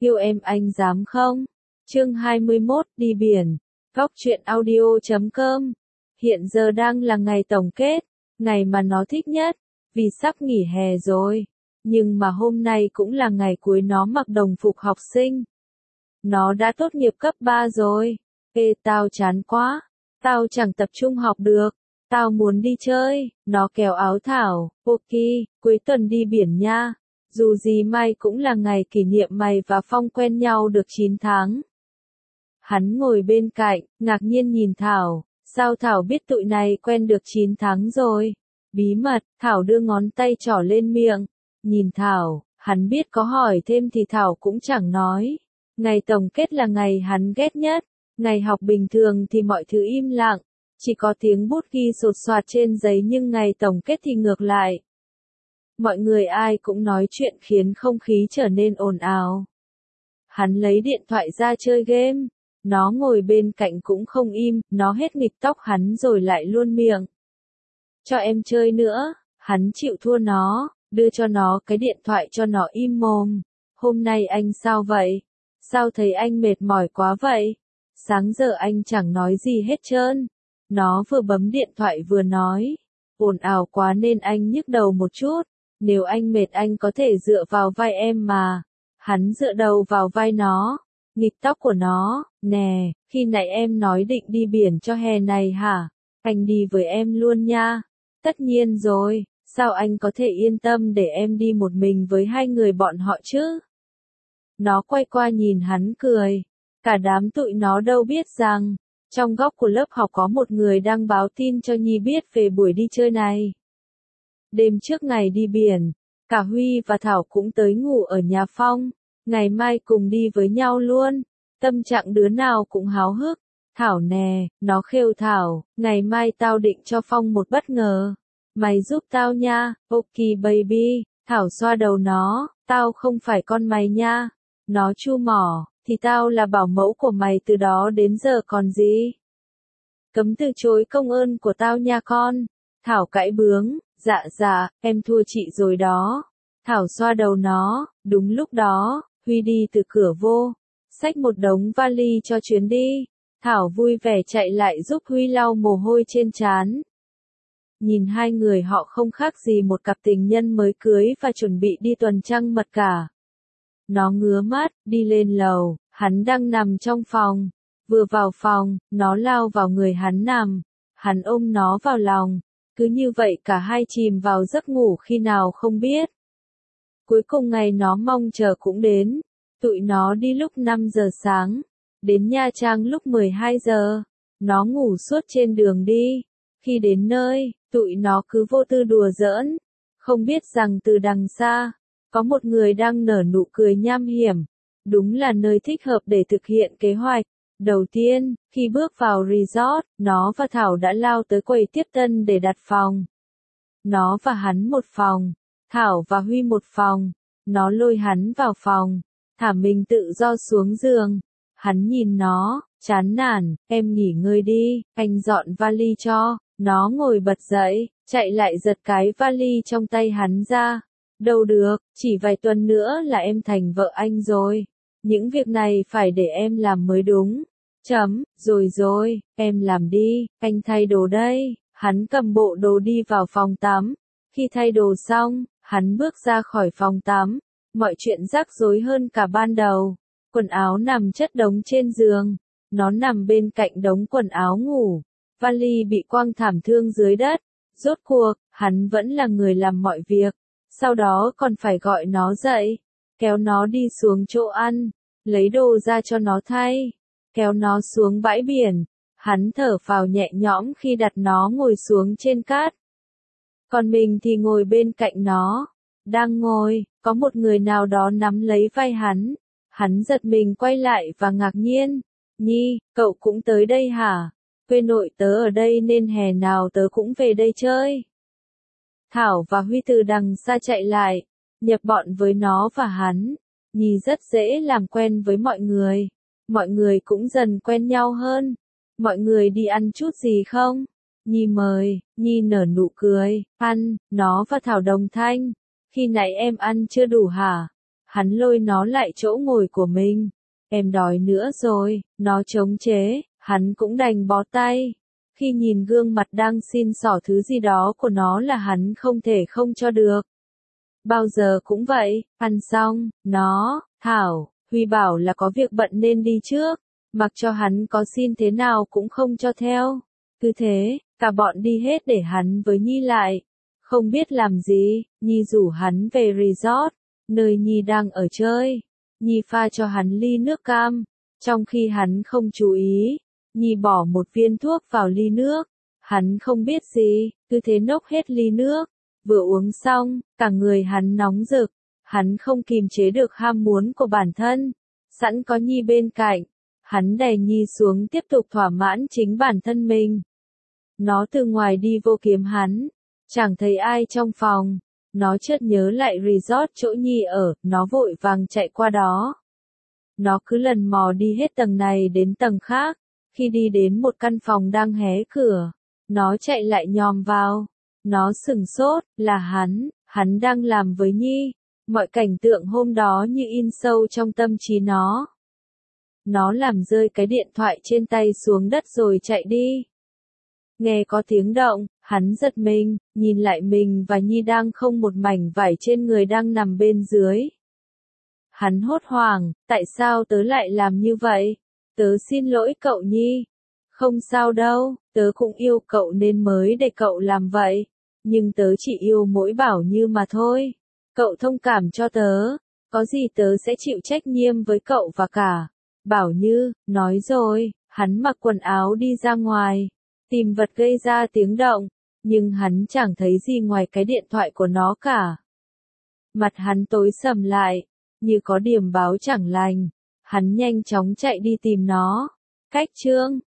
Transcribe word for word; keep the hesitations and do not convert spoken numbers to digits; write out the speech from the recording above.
Yêu em anh dám không? Chương hai mươi mốt, đi biển. Góc truyện audio chấm com. Hiện giờ đang là ngày tổng kết, ngày mà nó thích nhất, vì sắp nghỉ hè rồi. Nhưng mà hôm nay cũng là ngày cuối nó mặc đồng phục học sinh. Nó đã tốt nghiệp cấp ba rồi. Ê tao chán quá, tao chẳng tập trung học được, tao muốn đi chơi. Nó kéo áo Thảo, ok, cuối tuần đi biển nha. Dù gì mai cũng là ngày kỷ niệm mày và Phong quen nhau được chín tháng. Hắn ngồi bên cạnh, ngạc nhiên nhìn Thảo, sao Thảo biết tụi này quen được chín tháng rồi? Bí mật, Thảo đưa ngón tay trỏ lên miệng, nhìn Thảo, hắn biết có hỏi thêm thì Thảo cũng chẳng nói. Ngày tổng kết là ngày hắn ghét nhất, ngày học bình thường thì mọi thứ im lặng, chỉ có tiếng bút ghi sột soạt trên giấy, nhưng ngày tổng kết thì ngược lại. Mọi người ai cũng nói chuyện khiến không khí trở nên ồn ào. Hắn lấy điện thoại ra chơi game, nó ngồi bên cạnh cũng không im, nó hết nghịch tóc hắn rồi lại luôn miệng. Cho em chơi nữa, hắn chịu thua nó, đưa cho nó cái điện thoại cho nó im mồm. Hôm nay anh sao vậy? Sao thấy anh mệt mỏi quá vậy? Sáng giờ anh chẳng nói gì hết trơn. Nó vừa bấm điện thoại vừa nói, ồn ào quá nên anh nhức đầu một chút. Nếu anh mệt anh có thể dựa vào vai em mà. Hắn dựa đầu vào vai nó, nghịch tóc của nó, nè, khi nãy em nói định đi biển cho hè này hả? Anh đi với em luôn nha. Tất nhiên rồi, sao anh có thể yên tâm để em đi một mình với hai người bọn họ chứ? Nó quay qua nhìn hắn cười. Cả đám tụi nó đâu biết rằng, trong góc của lớp học có một người đang báo tin cho Nhi biết về buổi đi chơi này. Đêm trước ngày đi biển, cả Huy và Thảo cũng tới ngủ ở nhà Phong, ngày mai cùng đi với nhau luôn. Tâm trạng đứa nào cũng háo hức. Thảo nè, nó khêu Thảo, ngày mai tao định cho Phong một bất ngờ. Mày giúp tao nha, ok baby. Thảo xoa đầu nó, tao không phải con mày nha. Nó chu mỏ, thì tao là bảo mẫu của mày từ đó đến giờ còn gì. Cấm từ chối công ơn của tao nha con. Thảo cãi bướng, dạ dạ, em thua chị rồi đó. Thảo xoa đầu nó, đúng lúc đó, Huy đi từ cửa vô, xách một đống vali cho chuyến đi. Thảo vui vẻ chạy lại giúp Huy lau mồ hôi trên trán. Nhìn hai người họ không khác gì một cặp tình nhân mới cưới và chuẩn bị đi tuần trăng mật cả. Nó ngứa mắt, đi lên lầu, hắn đang nằm trong phòng. Vừa vào phòng, nó lao vào người hắn nằm. Hắn ôm nó vào lòng. Cứ như vậy cả hai chìm vào giấc ngủ khi nào không biết. Cuối cùng ngày nó mong chờ cũng đến. Tụi nó đi lúc năm giờ sáng. Đến Nha Trang lúc mười hai giờ. Nó ngủ suốt trên đường đi. Khi đến nơi, tụi nó cứ vô tư đùa giỡn. Không biết rằng từ đằng xa, có một người đang nở nụ cười nham hiểm. Đúng là nơi thích hợp để thực hiện kế hoạch. Đầu tiên, khi bước vào resort, nó và Thảo đã lao tới quầy tiếp tân để đặt phòng. Nó và hắn một phòng, Thảo và Huy một phòng. Nó lôi hắn vào phòng, thả mình tự do xuống giường. Hắn nhìn nó, chán nản, em nghỉ ngơi đi, anh dọn vali cho. Nó ngồi bật dậy, chạy lại giật cái vali trong tay hắn ra. Đâu được, chỉ vài tuần nữa là em thành vợ anh rồi. Những việc này phải để em làm mới đúng. Chấm, rồi rồi, em làm đi, anh thay đồ đây. Hắn cầm bộ đồ đi vào phòng tắm. Khi thay đồ xong, hắn bước ra khỏi phòng tắm. Mọi chuyện rắc rối hơn cả ban đầu. Quần áo nằm chất đống trên giường. Nó nằm bên cạnh đống quần áo ngủ. Vali bị quăng thảm thương dưới đất. Rốt cuộc, hắn vẫn là người làm mọi việc. Sau đó còn phải gọi nó dậy. Kéo nó đi xuống chỗ ăn. Lấy đồ ra cho nó thay. Kéo nó xuống bãi biển. Hắn thở phào nhẹ nhõm khi đặt nó ngồi xuống trên cát. Còn mình thì ngồi bên cạnh nó. Đang ngồi, có một người nào đó nắm lấy vai hắn. Hắn giật mình quay lại và ngạc nhiên. Nhi, cậu cũng tới đây hả? Quê nội tớ ở đây nên hè nào tớ cũng về đây chơi. Thảo và Huy từ đằng xa chạy lại, nhập bọn với nó và hắn. Nhi rất dễ làm quen với mọi người. Mọi người cũng dần quen nhau hơn. Mọi người đi ăn chút gì không? Nhi mời, Nhi nở nụ cười, ăn, nó và Thảo đồng thanh. Khi nãy em ăn chưa đủ hả? Hắn lôi nó lại chỗ ngồi của mình. Em đói nữa rồi, nó chống chế, hắn cũng đành bó tay. Khi nhìn gương mặt đang xin xỏ thứ gì đó của nó là hắn không thể không cho được. Bao giờ cũng vậy, ăn xong, nó, Thảo, Huy bảo là có việc bận nên đi trước, mặc cho hắn có xin thế nào cũng không cho theo. Cứ thế, cả bọn đi hết để hắn với Nhi lại. Không biết làm gì, Nhi rủ hắn về resort, nơi Nhi đang ở chơi. Nhi pha cho hắn ly nước cam, trong khi hắn không chú ý, Nhi bỏ một viên thuốc vào ly nước. Hắn không biết gì, cứ thế nốc hết ly nước. Vừa uống xong, cả người hắn nóng rực, hắn không kìm chế được ham muốn của bản thân. Sẵn có Nhi bên cạnh, hắn đè Nhi xuống tiếp tục thỏa mãn chính bản thân mình. Nó từ ngoài đi vô kiếm hắn, chẳng thấy ai trong phòng. Nó chợt nhớ lại resort chỗ Nhi ở, nó vội vàng chạy qua đó. Nó cứ lần mò đi hết tầng này đến tầng khác. Khi đi đến một căn phòng đang hé cửa, nó chạy lại nhòm vào. Nó sửng sốt, là hắn, hắn đang làm với Nhi. Mọi cảnh tượng hôm đó như in sâu trong tâm trí nó. Nó làm rơi cái điện thoại trên tay xuống đất rồi chạy đi. Nghe có tiếng động, hắn giật mình, nhìn lại mình và Nhi đang không một mảnh vải trên người đang nằm bên dưới. Hắn hốt hoảng, tại sao tớ lại làm như vậy? Tớ xin lỗi cậu Nhi. Không sao đâu, tớ cũng yêu cậu nên mới để cậu làm vậy. Nhưng tớ chỉ yêu mỗi Bảo Như mà thôi. Cậu thông cảm cho tớ, có gì tớ sẽ chịu trách nhiệm với cậu và cả Bảo Như. Nói rồi, hắn mặc quần áo đi ra ngoài, tìm vật gây ra tiếng động, nhưng hắn chẳng thấy gì ngoài cái điện thoại của nó cả. Mặt hắn tối sầm lại, như có điểm báo chẳng lành. Hắn nhanh chóng chạy đi tìm nó. Cách chương